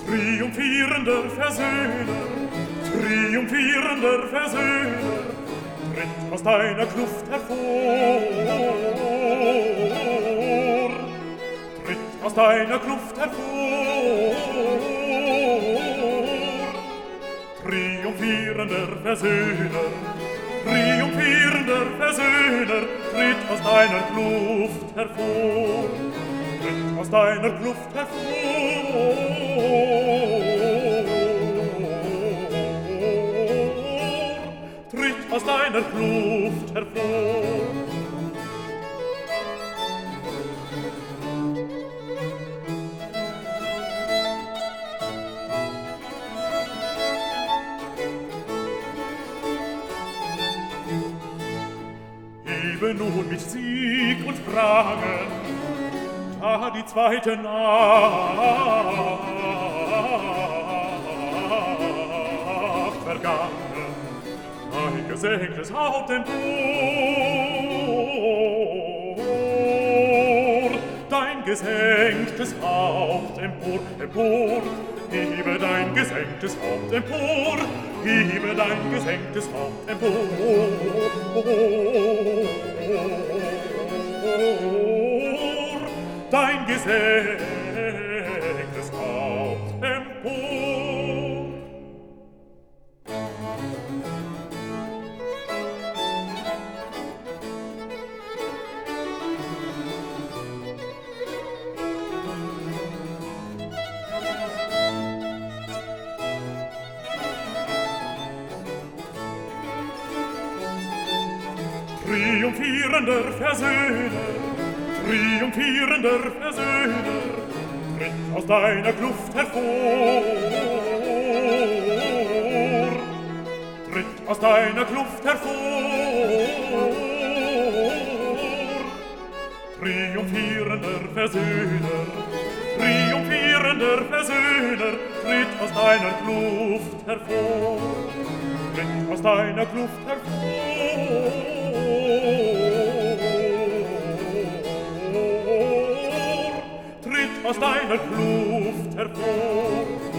triumphierender Versöhner, triumphierender Versöhner, tritt aus deiner Kluft hervor, tritt aus deiner Kluft hervor, triumphierender Versöhner, triumphierender Versöhner, tritt aus deiner Kluft hervor, tritt aus deiner Kluft hervor. Tritt aus deiner Kluft hervor. Hebe nun mit Sieg und Fragen, da die zweite Nacht vergangen, dein gesenktes Haupt empor, dein gesenktes Haupt empor, empor, hebe dein gesenktes Haupt empor, hebe dein gesenktes Haupt empor, dein gesenktes Haupt empor. Triumphierender Versöhner, triumphierender Versöhner, tritt aus deiner Kluft hervor, tritt aus deiner Kluft hervor, triumphierender Versöhner, triumphierender Versöhner, tritt aus deiner Kluft hervor, tritt aus deiner Kluft hervor. Tritt aus deiner Kluft hervor.